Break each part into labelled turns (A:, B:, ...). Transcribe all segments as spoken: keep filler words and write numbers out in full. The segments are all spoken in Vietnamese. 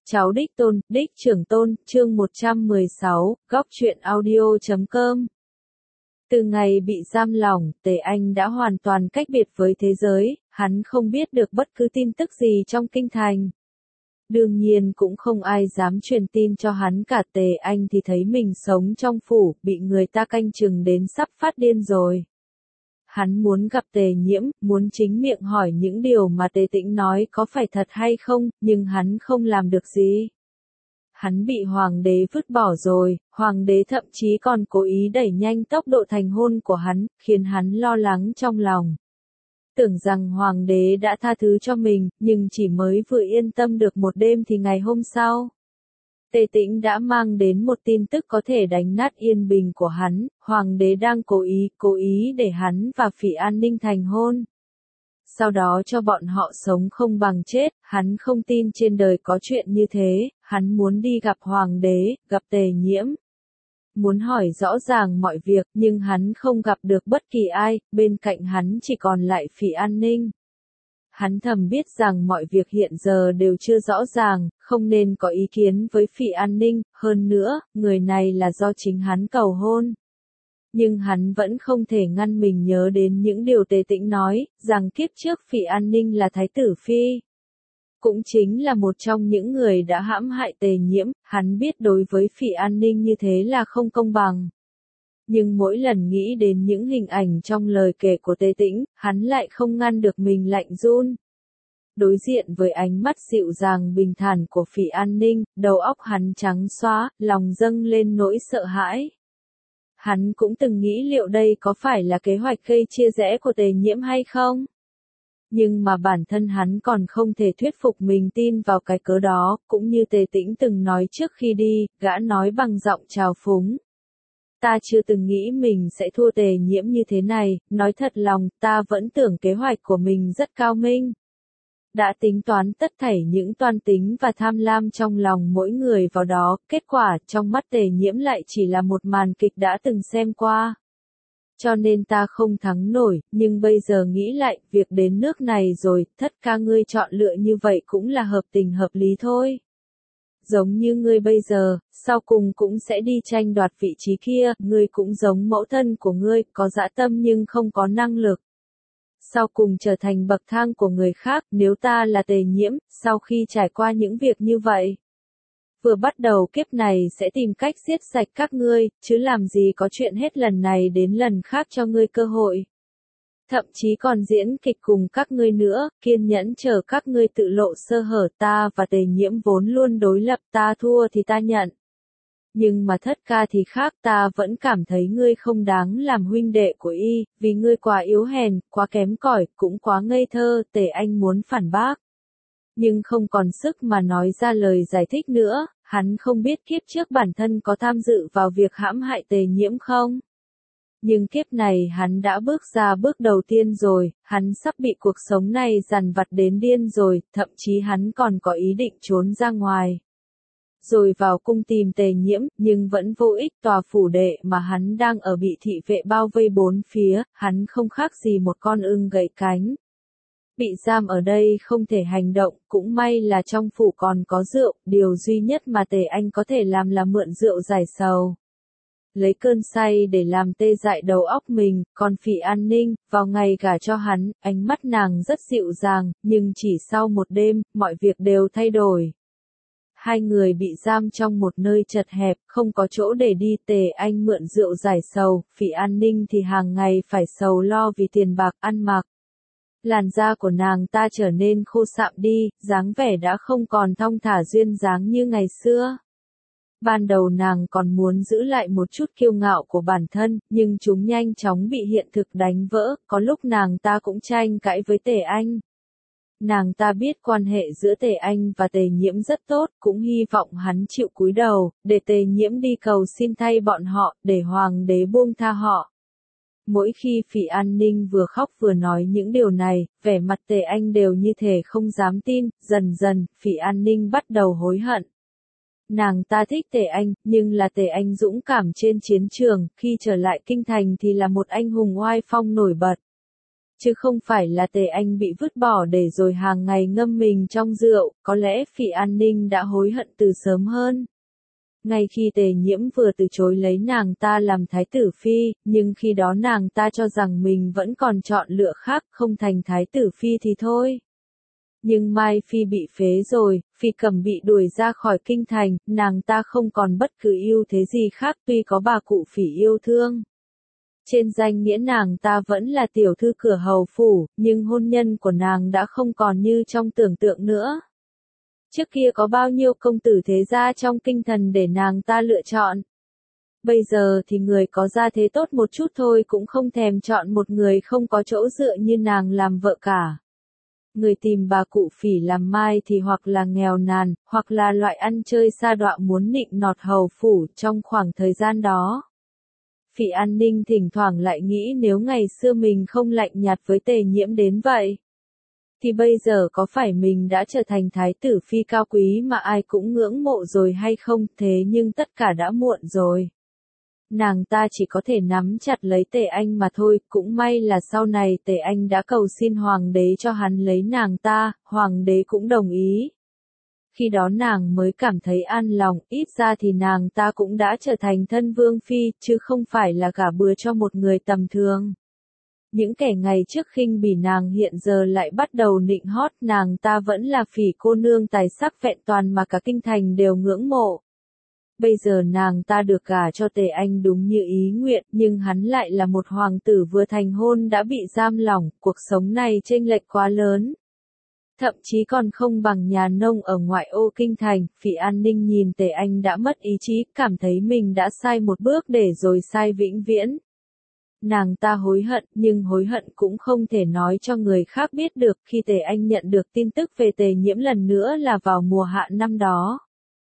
A: Cháu đích tôn, đích trưởng tôn, chương một trăm mười sáu, góc truyện audio chấm com. Từ ngày bị giam lỏng, Tề Anh đã hoàn toàn cách biệt với thế giới, hắn không biết được bất cứ tin tức gì trong kinh thành. Đương nhiên cũng không ai dám truyền tin cho hắn cả. Tề Anh thì thấy mình sống trong phủ, bị người ta canh chừng đến sắp phát điên rồi. Hắn muốn gặp Tề Nhiễm, muốn chính miệng hỏi những điều mà Tề Tĩnh nói có phải thật hay không, nhưng hắn không làm được gì. Hắn bị hoàng đế vứt bỏ rồi, hoàng đế thậm chí còn cố ý đẩy nhanh tốc độ thành hôn của hắn, khiến hắn lo lắng trong lòng. Tưởng rằng hoàng đế đã tha thứ cho mình, nhưng chỉ mới vừa yên tâm được một đêm thì ngày hôm sau, Tề Tĩnh đã mang đến một tin tức có thể đánh nát yên bình của hắn, hoàng đế đang cố ý, cố ý để hắn và Phỉ An Ninh thành hôn. Sau đó cho bọn họ sống không bằng chết, hắn không tin trên đời có chuyện như thế, hắn muốn đi gặp hoàng đế, gặp Tề Nhiễm. Muốn hỏi rõ ràng mọi việc, nhưng hắn không gặp được bất kỳ ai, bên cạnh hắn chỉ còn lại Phỉ An Ninh. Hắn thầm biết rằng mọi việc hiện giờ đều chưa rõ ràng, không nên có ý kiến với Phỉ An Ninh, hơn nữa, người này là do chính hắn cầu hôn. Nhưng hắn vẫn không thể ngăn mình nhớ đến những điều Tề Tĩnh nói, rằng kiếp trước Phỉ An Ninh là thái tử phi. Cũng chính là một trong những người đã hãm hại Tề Nhiễm, hắn biết đối với Phỉ An Ninh như thế là không công bằng. Nhưng mỗi lần nghĩ đến những hình ảnh trong lời kể của Tề Tĩnh, hắn lại không ngăn được mình lạnh run. Đối diện với ánh mắt dịu dàng bình thản của Phỉ An Ninh, đầu óc hắn trắng xóa, lòng dâng lên nỗi sợ hãi. Hắn cũng từng nghĩ liệu đây có phải là kế hoạch gây chia rẽ của Tề Nhiễm hay không? Nhưng mà bản thân hắn còn không thể thuyết phục mình tin vào cái cớ đó, cũng như Tề Tĩnh từng nói trước khi đi, gã nói bằng giọng trào phúng. Ta chưa từng nghĩ mình sẽ thua Tề Nhiễm như thế này, nói thật lòng, ta vẫn tưởng kế hoạch của mình rất cao minh. Đã tính toán tất thảy những toan tính và tham lam trong lòng mỗi người vào đó, kết quả trong mắt Tề Nhiễm lại chỉ là một màn kịch đã từng xem qua. Cho nên ta không thắng nổi, nhưng bây giờ nghĩ lại, việc đến nước này rồi, thất ca ngươi chọn lựa như vậy cũng là hợp tình hợp lý thôi. Giống như ngươi bây giờ, sau cùng cũng sẽ đi tranh đoạt vị trí kia, ngươi cũng giống mẫu thân của ngươi, có dã tâm nhưng không có năng lực. Sau cùng trở thành bậc thang của người khác, nếu ta là Tề Nhiễm, sau khi trải qua những việc như vậy, vừa bắt đầu kiếp này sẽ tìm cách giết sạch các ngươi, chứ làm gì có chuyện hết lần này đến lần khác cho ngươi cơ hội. Thậm chí còn diễn kịch cùng các ngươi nữa, kiên nhẫn chờ các ngươi tự lộ sơ hở. Ta và Tề Nhiễm vốn luôn đối lập, ta thua thì ta nhận. Nhưng mà thất ca thì khác, ta vẫn cảm thấy ngươi không đáng làm huynh đệ của y, vì ngươi quá yếu hèn, quá kém cỏi, cũng quá ngây thơ. Tề Anh muốn phản bác, nhưng không còn sức mà nói ra lời giải thích nữa. Hắn không biết kiếp trước bản thân có tham dự vào việc hãm hại Tề Nhiễm không? Nhưng kiếp này hắn đã bước ra bước đầu tiên rồi, hắn sắp bị cuộc sống này dằn vặt đến điên rồi, thậm chí hắn còn có ý định trốn ra ngoài. Rồi vào cung tìm Tề Nhiễm, nhưng vẫn vô ích. Tòa phủ đệ mà hắn đang ở bị thị vệ bao vây bốn phía, hắn không khác gì một con ưng gãy cánh. Bị giam ở đây không thể hành động, cũng may là trong phủ còn có rượu, điều duy nhất mà Tề Anh có thể làm là mượn rượu giải sầu. Lấy cơn say để làm tê dại đầu óc mình, còn Phỉ An Ninh, vào ngày gả cho hắn, ánh mắt nàng rất dịu dàng, nhưng chỉ sau một đêm, mọi việc đều thay đổi. Hai người bị giam trong một nơi chật hẹp, không có chỗ để đi. Tề Anh mượn rượu giải sầu, Phỉ An Ninh thì hàng ngày phải sầu lo vì tiền bạc ăn mặc. Làn da của nàng ta trở nên khô sạm đi, dáng vẻ đã không còn thong thả duyên dáng như ngày xưa. Ban đầu nàng còn muốn giữ lại một chút kiêu ngạo của bản thân, nhưng chúng nhanh chóng bị hiện thực đánh vỡ, có lúc nàng ta cũng tranh cãi với Tề Anh. Nàng ta biết quan hệ giữa Tề Anh và Tề Nhiễm rất tốt, cũng hy vọng hắn chịu cúi đầu, để Tề Nhiễm đi cầu xin thay bọn họ, để hoàng đế buông tha họ. Mỗi khi Phỉ An Ninh vừa khóc vừa nói những điều này, vẻ mặt Tề Anh đều như thể không dám tin. Dần dần, Phỉ An Ninh bắt đầu hối hận. Nàng ta thích Tề Anh, nhưng là Tề Anh dũng cảm trên chiến trường, khi trở lại kinh thành thì là một anh hùng oai phong nổi bật. chứ không phải là Tề Anh bị vứt bỏ để rồi hàng ngày ngâm mình trong rượu, có lẽ Phỉ An Ninh đã hối hận từ sớm hơn. Ngay khi Tề Nhiễm vừa từ chối lấy nàng ta làm thái tử phi, nhưng khi đó nàng ta cho rằng mình vẫn còn chọn lựa khác, không thành thái tử phi thì thôi. Nhưng Mai Phi bị phế rồi, Phi Cầm bị đuổi ra khỏi kinh thành, nàng ta không còn bất cứ ưu thế gì khác tuy có bà cụ Phỉ yêu thương. Trên danh nghĩa nàng ta vẫn là tiểu thư cửa hầu phủ, nhưng hôn nhân của nàng đã không còn như trong tưởng tượng nữa. Trước kia có bao nhiêu công tử thế gia trong kinh thành để nàng ta lựa chọn. Bây giờ thì người có gia thế tốt một chút thôi cũng không thèm chọn một người không có chỗ dựa như nàng làm vợ cả. Người tìm bà cụ Phỉ làm mai thì hoặc là nghèo nàn, hoặc là loại ăn chơi sa đọa muốn nịnh nọt hầu phủ trong khoảng thời gian đó. Phỉ An Ninh thỉnh thoảng lại nghĩ nếu ngày xưa mình không lạnh nhạt với Tề Nhiễm đến vậy, thì bây giờ có phải mình đã trở thành thái tử phi cao quý mà ai cũng ngưỡng mộ rồi hay không, thế nhưng tất cả đã muộn rồi. Nàng ta chỉ có thể nắm chặt lấy Tề Anh mà thôi, cũng may là sau này Tề Anh đã cầu xin hoàng đế cho hắn lấy nàng ta, hoàng đế cũng đồng ý. Khi đó nàng mới cảm thấy an lòng, ít ra thì nàng ta cũng đã trở thành thân vương phi, chứ không phải là gả bừa cho một người tầm thường. Những kẻ ngày trước khinh bỉ nàng hiện giờ lại bắt đầu nịnh hót, nàng ta vẫn là Phỉ cô nương tài sắc vẹn toàn mà cả kinh thành đều ngưỡng mộ. Bây giờ nàng ta được gả cho Tề Anh đúng như ý nguyện, nhưng hắn lại là một hoàng tử vừa thành hôn đã bị giam lỏng, cuộc sống này chênh lệch quá lớn. Thậm chí còn không bằng nhà nông ở ngoại ô kinh thành, Phỉ An Ninh nhìn Tề Anh đã mất ý chí, cảm thấy mình đã sai một bước để rồi sai vĩnh viễn. Nàng ta hối hận, nhưng hối hận cũng không thể nói cho người khác biết được. Khi Tề Anh nhận được tin tức về Tề Nhiễm lần nữa là vào mùa hạ năm đó.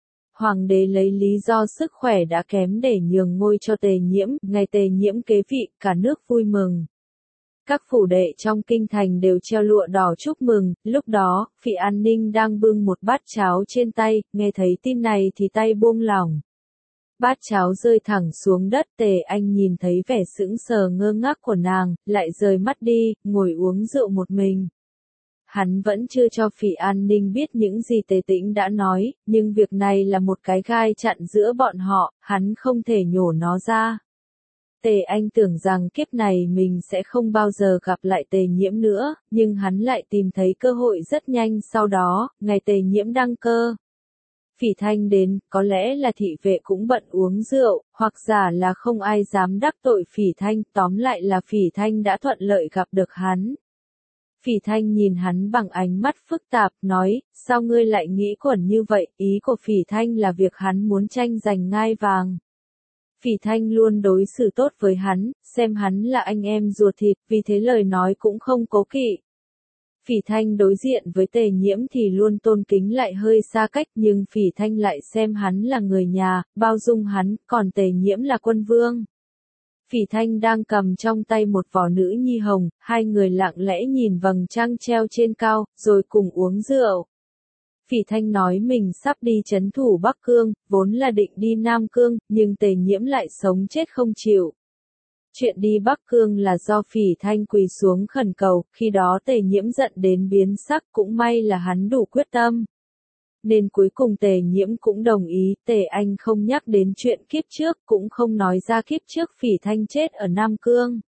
A: Hoàng đế lấy lý do sức khỏe đã kém để nhường ngôi cho Tề Nhiễm, ngày Tề Nhiễm kế vị, cả nước vui mừng. Các phủ đệ trong kinh thành đều treo lụa đỏ chúc mừng, lúc đó, Phỉ An Ninh đang bưng một bát cháo trên tay, nghe thấy tin này thì tay buông lỏng. Bát cháo rơi thẳng xuống đất, Tề Anh nhìn thấy vẻ sững sờ ngơ ngác của nàng, lại rời mắt đi, ngồi uống rượu một mình. Hắn vẫn chưa cho Phỉ An Ninh biết những gì Tề Tĩnh đã nói, nhưng việc này là một cái gai chặn giữa bọn họ, hắn không thể nhổ nó ra. Tề Anh tưởng rằng kiếp này mình sẽ không bao giờ gặp lại Tề Nhiễm nữa, nhưng hắn lại tìm thấy cơ hội rất nhanh sau đó, ngày Tề Nhiễm đăng cơ. Phỉ Thanh đến, có lẽ là thị vệ cũng bận uống rượu, hoặc giả là không ai dám đắc tội Phỉ Thanh, tóm lại là Phỉ Thanh đã thuận lợi gặp được hắn. Phỉ Thanh nhìn hắn bằng ánh mắt phức tạp, nói, sao ngươi lại nghĩ quẩn như vậy, ý của Phỉ Thanh là việc hắn muốn tranh giành ngai vàng. Phỉ Thanh luôn đối xử tốt với hắn, xem hắn là anh em ruột thịt, vì thế lời nói cũng không cố kỵ. Phỉ Thanh đối diện với Tề Nhiễm thì luôn tôn kính lại hơi xa cách, nhưng Phỉ Thanh lại xem hắn là người nhà, bao dung hắn, còn Tề Nhiễm là quân vương. Phỉ Thanh đang cầm trong tay một vỏ nữ nhi hồng, hai người lặng lẽ nhìn vầng trăng treo trên cao, rồi cùng uống rượu. Phỉ Thanh nói mình sắp đi trấn thủ Bắc Cương, vốn là định đi Nam Cương, nhưng Tề Nhiễm lại sống chết không chịu. Chuyện đi Bắc Cương là do Phỉ Thanh quỳ xuống khẩn cầu, khi đó Tề Nhiễm giận đến biến sắc, cũng may là hắn đủ quyết tâm. Nên cuối cùng Tề Nhiễm cũng đồng ý, Tề Anh không nhắc đến chuyện kiếp trước, cũng không nói ra kiếp trước Phỉ Thanh chết ở Nam Cương.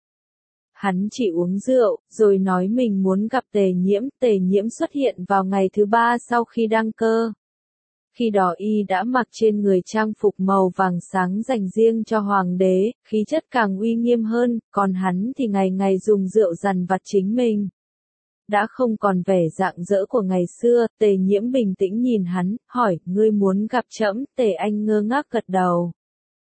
A: Hắn chỉ uống rượu, rồi nói mình muốn gặp Tề Nhiễm, Tề Nhiễm xuất hiện vào ngày thứ ba sau khi đăng cơ. Khi đó y đã mặc trên người trang phục màu vàng sáng dành riêng cho hoàng đế, khí chất càng uy nghiêm hơn, còn hắn thì ngày ngày dùng rượu dằn vặt chính mình. Đã không còn vẻ rạng rỡ của ngày xưa, Tề Nhiễm bình tĩnh nhìn hắn, hỏi, ngươi muốn gặp trẫm? Tề Anh ngơ ngác gật đầu.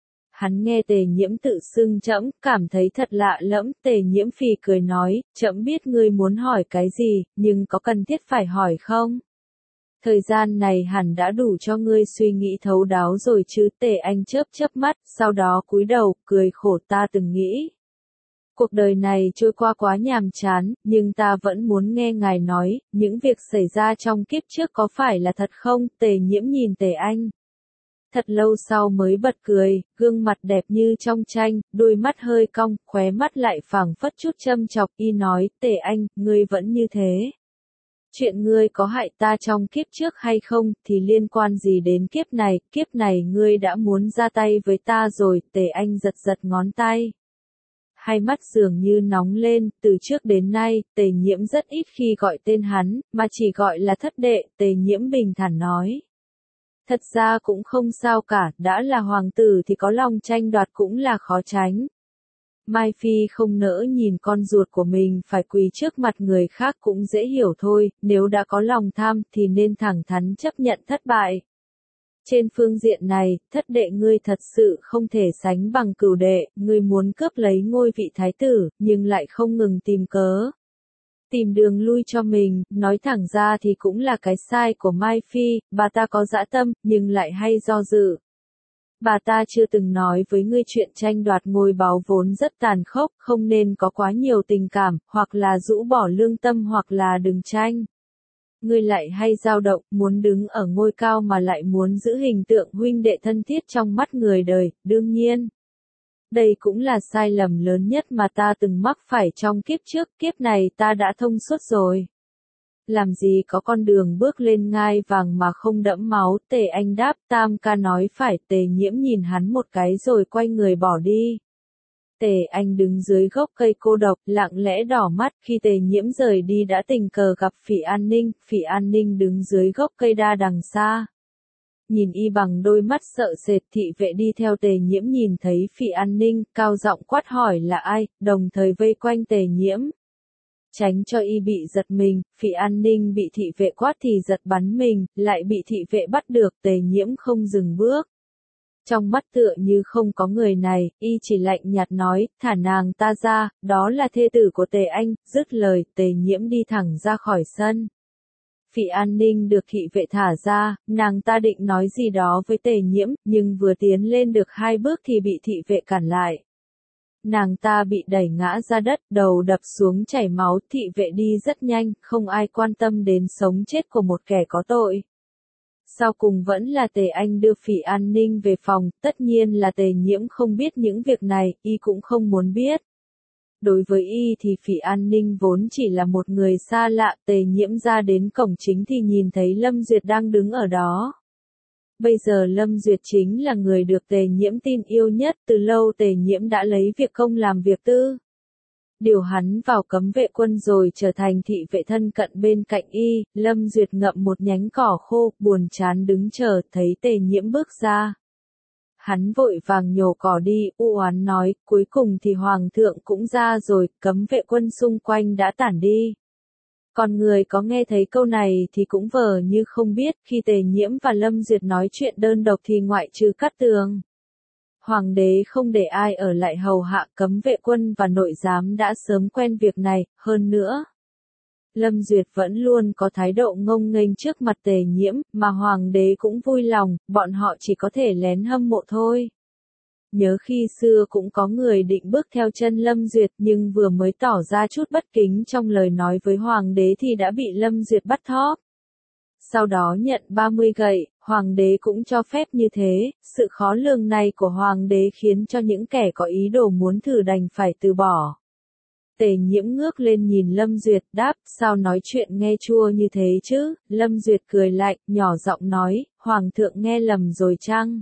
A: Hắn nghe Tề Nhiễm tự xưng trẫm, cảm thấy thật lạ lẫm, Tề Nhiễm phì cười nói, trẫm biết ngươi muốn hỏi cái gì, nhưng có cần thiết phải hỏi không? Thời gian này hẳn đã đủ cho ngươi suy nghĩ thấu đáo rồi chứ. Tề Anh chớp chớp mắt, sau đó cúi đầu, cười khổ, ta từng nghĩ. Cuộc đời này trôi qua quá nhàm chán, nhưng ta vẫn muốn nghe ngài nói, những việc xảy ra trong kiếp trước có phải là thật không? Tề Nhiễm nhìn Tề Anh. thật lâu sau mới bật cười, gương mặt đẹp như trong tranh, đôi mắt hơi cong, khóe mắt lại phảng phất chút châm chọc, y nói, Tề Anh, ngươi vẫn như thế. Chuyện ngươi có hại ta trong kiếp trước hay không, thì liên quan gì đến kiếp này, kiếp này ngươi đã muốn ra tay với ta rồi, Tề Anh giật giật ngón tay. Hai mắt dường như nóng lên, từ trước đến nay, Tề Nhiễm rất ít khi gọi tên hắn, mà chỉ gọi là thất đệ, Tề Nhiễm bình thản nói. Thật ra cũng không sao cả, đã là hoàng tử thì có lòng tranh đoạt cũng là khó tránh. Mai Phi không nỡ nhìn con ruột của mình phải quỳ trước mặt người khác cũng dễ hiểu thôi, nếu đã có lòng tham thì nên thẳng thắn chấp nhận thất bại. Trên phương diện này, thất đệ ngươi thật sự không thể sánh bằng cửu đệ, ngươi muốn cướp lấy ngôi vị thái tử, nhưng lại không ngừng tìm cớ. Tìm đường lui cho mình, nói thẳng ra thì cũng là cái sai của Mai Phi, bà ta có dã tâm, nhưng lại hay do dự. Bà ta chưa từng nói với ngươi chuyện tranh đoạt ngôi báu vốn rất tàn khốc, không nên có quá nhiều tình cảm, hoặc là rũ bỏ lương tâm hoặc là đừng tranh. Ngươi lại hay dao động, muốn đứng ở ngôi cao mà lại muốn giữ hình tượng huynh đệ thân thiết trong mắt người đời, đương nhiên. Đây cũng là sai lầm lớn nhất mà ta từng mắc phải trong kiếp trước, kiếp này ta đã thông suốt rồi. Làm gì có con đường bước lên ngai vàng mà không đẫm máu, Tề Anh đáp, Tam ca nói phải, Tề Nhiễm nhìn hắn một cái rồi quay người bỏ đi. Tề Anh đứng dưới gốc cây cô độc, lặng lẽ đỏ mắt, khi Tề Nhiễm rời đi đã tình cờ gặp Phỉ An Ninh, Phỉ An Ninh đứng dưới gốc cây đa đằng xa. Nhìn y bằng đôi mắt sợ sệt, thị vệ đi theo Tề Nhiễm nhìn thấy Phỉ An Ninh, cao giọng quát hỏi là ai, đồng thời vây quanh Tề Nhiễm. Tránh cho y bị giật mình, Phỉ An Ninh bị thị vệ quát thì giật bắn mình, lại bị thị vệ bắt được, Tề Nhiễm không dừng bước. Trong mắt tựa như không có người này, y chỉ lạnh nhạt nói, thả nàng ta ra, đó là thê tử của Tề Anh, dứt lời, Tề Nhiễm đi thẳng ra khỏi sân. Phỉ An Ninh được thị vệ thả ra, nàng ta định nói gì đó với Tề Nhiễm, nhưng vừa tiến lên được hai bước thì bị thị vệ cản lại. Nàng ta bị đẩy ngã ra đất, đầu đập xuống chảy máu, thị vệ đi rất nhanh, không ai quan tâm đến sống chết của một kẻ có tội. Sau cùng vẫn là Tề Anh đưa Phỉ An Ninh về phòng, tất nhiên là Tề Nhiễm không biết những việc này, y cũng không muốn biết. Đối với y thì Phỉ An Ninh vốn chỉ là một người xa lạ, Tề Nhiễm ra đến cổng chính thì nhìn thấy Lâm Duyệt đang đứng ở đó. Bây giờ Lâm Duyệt chính là người được Tề Nhiễm tin yêu nhất, từ lâu Tề Nhiễm đã lấy việc công làm việc tư. Điều hắn vào cấm vệ quân rồi trở thành thị vệ thân cận bên cạnh y, Lâm Duyệt ngậm một nhánh cỏ khô, buồn chán đứng chờ, thấy Tề Nhiễm bước ra. Hắn vội vàng nhổ cỏ đi, u oán nói, cuối cùng thì Hoàng thượng cũng ra rồi, cấm vệ quân xung quanh đã tản đi. Còn người có nghe thấy câu này thì cũng vờ như không biết, khi Tề Nhiễm và Lâm Duyệt nói chuyện đơn độc thì ngoại trừ Cát Tường. Hoàng đế không để ai ở lại hầu hạ, cấm vệ quân và nội giám đã sớm quen việc này, hơn nữa. Lâm Duyệt vẫn luôn có thái độ ngông nghênh trước mặt Tề Nhiễm, mà Hoàng đế cũng vui lòng, bọn họ chỉ có thể lén hâm mộ thôi. Nhớ khi xưa cũng có người định bước theo chân Lâm Duyệt nhưng vừa mới tỏ ra chút bất kính trong lời nói với Hoàng đế thì đã bị Lâm Duyệt bắt thóp. Sau đó nhận ba mươi gậy, Hoàng đế cũng cho phép như thế, sự khó lường này của Hoàng đế khiến cho những kẻ có ý đồ muốn thử đành phải từ bỏ. Tề Nhiễm ngước lên nhìn Lâm Duyệt, đáp, sao nói chuyện nghe chua như thế chứ, Lâm Duyệt cười lạnh, nhỏ giọng nói, Hoàng thượng nghe lầm rồi chăng?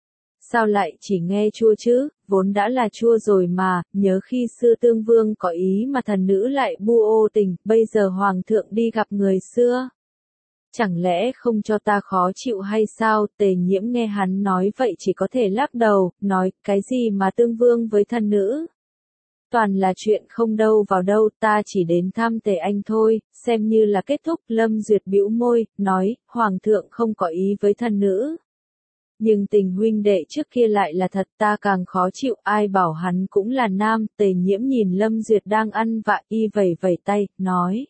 A: Sao lại chỉ nghe chua chứ, vốn đã là chua rồi mà, nhớ khi xưa Tương Vương có ý mà thần nữ lại bu ô tình, bây giờ Hoàng thượng đi gặp người xưa. Chẳng lẽ không cho ta khó chịu hay sao, Tề Nhiễm nghe hắn nói vậy chỉ có thể lắc đầu, nói, cái gì mà Tương Vương với thần nữ? Toàn là chuyện không đâu vào đâu, ta chỉ đến thăm Tề Anh thôi, xem như là kết thúc. Lâm Duyệt bĩu môi, nói, Hoàng thượng không có ý với thần nữ. Nhưng tình huynh đệ trước kia lại là thật, ta càng khó chịu, ai bảo hắn cũng là nam. Tề Nhiễm nhìn Lâm Duyệt đang ăn vạ, y vẩy vẩy tay, nói.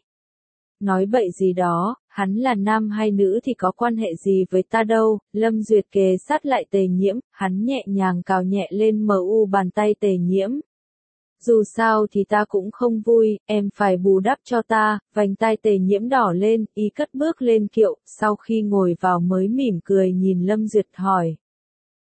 A: Nói bậy gì đó, hắn là nam hay nữ thì có quan hệ gì với ta đâu. Lâm Duyệt kề sát lại Tề Nhiễm, hắn nhẹ nhàng cào nhẹ lên mờ u bàn tay Tề Nhiễm. Dù sao thì ta cũng không vui, em phải bù đắp cho ta. Vành tai Tề Nhiễm đỏ lên, y cất bước lên kiệu, sau khi ngồi vào mới mỉm cười nhìn Lâm Duyệt hỏi.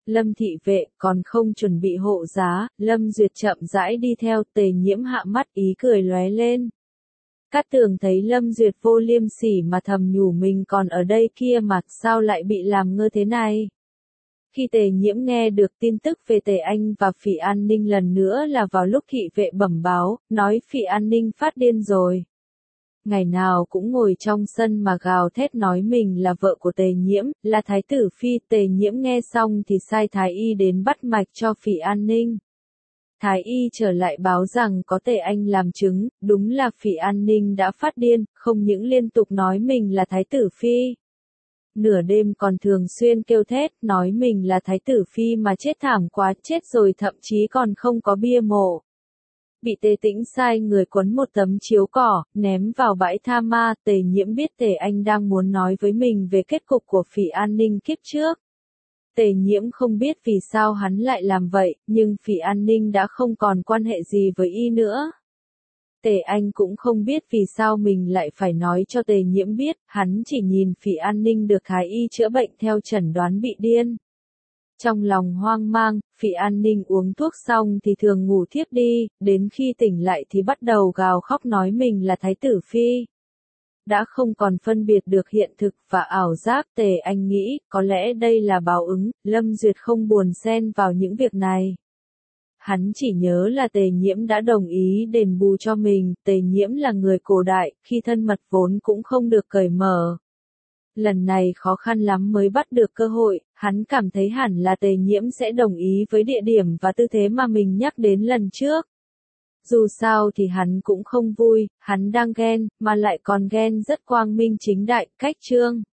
A: Lâm thị vệ còn không chuẩn bị hộ giá, Lâm Duyệt chậm rãi đi theo, Tề Nhiễm hạ mắt ý cười lóe lên. Cát Tường thấy Lâm Duyệt vô liêm sỉ mà thầm nhủ mình còn ở đây kia mà sao lại bị làm ngơ thế này. Khi Tề Nhiễm nghe được tin tức về Tề Anh và Phỉ An Ninh lần nữa là vào lúc thị vệ bẩm báo, nói Phỉ An Ninh phát điên rồi. Ngày nào cũng ngồi trong sân mà gào thét nói mình là vợ của Tề Nhiễm, là thái tử phi. Tề Nhiễm nghe xong thì sai thái y đến bắt mạch cho Phỉ An Ninh. Thái y trở lại báo rằng có Tề Anh làm chứng, đúng là Phỉ An Ninh đã phát điên, không những liên tục nói mình là thái tử phi. Nửa đêm còn thường xuyên kêu thét, nói mình là thái tử phi mà chết thảm quá, chết rồi thậm chí còn không có bia mộ. Bị Tề Tĩnh sai người quấn một tấm chiếu cỏ, ném vào bãi tha ma. Tề Nhiễm biết Tề Anh đang muốn nói với mình về kết cục của Phỉ An Ninh kiếp trước. Tề Nhiễm không biết vì sao hắn lại làm vậy, nhưng Phỉ An Ninh đã không còn quan hệ gì với y nữa. Tề Anh cũng không biết vì sao mình lại phải nói cho Tề Nhiễm biết, hắn chỉ nhìn Phỉ An Ninh được thái y chữa bệnh theo chẩn đoán bị điên. Trong lòng hoang mang, Phỉ An Ninh uống thuốc xong thì thường ngủ thiếp đi, đến khi tỉnh lại thì bắt đầu gào khóc nói mình là thái tử phi. Đã không còn phân biệt được hiện thực và ảo giác. Tề Anh nghĩ, có lẽ đây là báo ứng, Lâm Duyệt không buồn xen vào những việc này. Hắn chỉ nhớ là Tề Nhiễm đã đồng ý đền bù cho mình, Tề Nhiễm là người cổ đại, khi thân mật vốn cũng không được cởi mở. Lần này khó khăn lắm mới bắt được cơ hội, hắn cảm thấy hẳn là Tề Nhiễm sẽ đồng ý với địa điểm và tư thế mà mình nhắc đến lần trước. Dù sao thì hắn cũng không vui, hắn đang ghen, mà lại còn ghen rất quang minh chính đại, cách trương.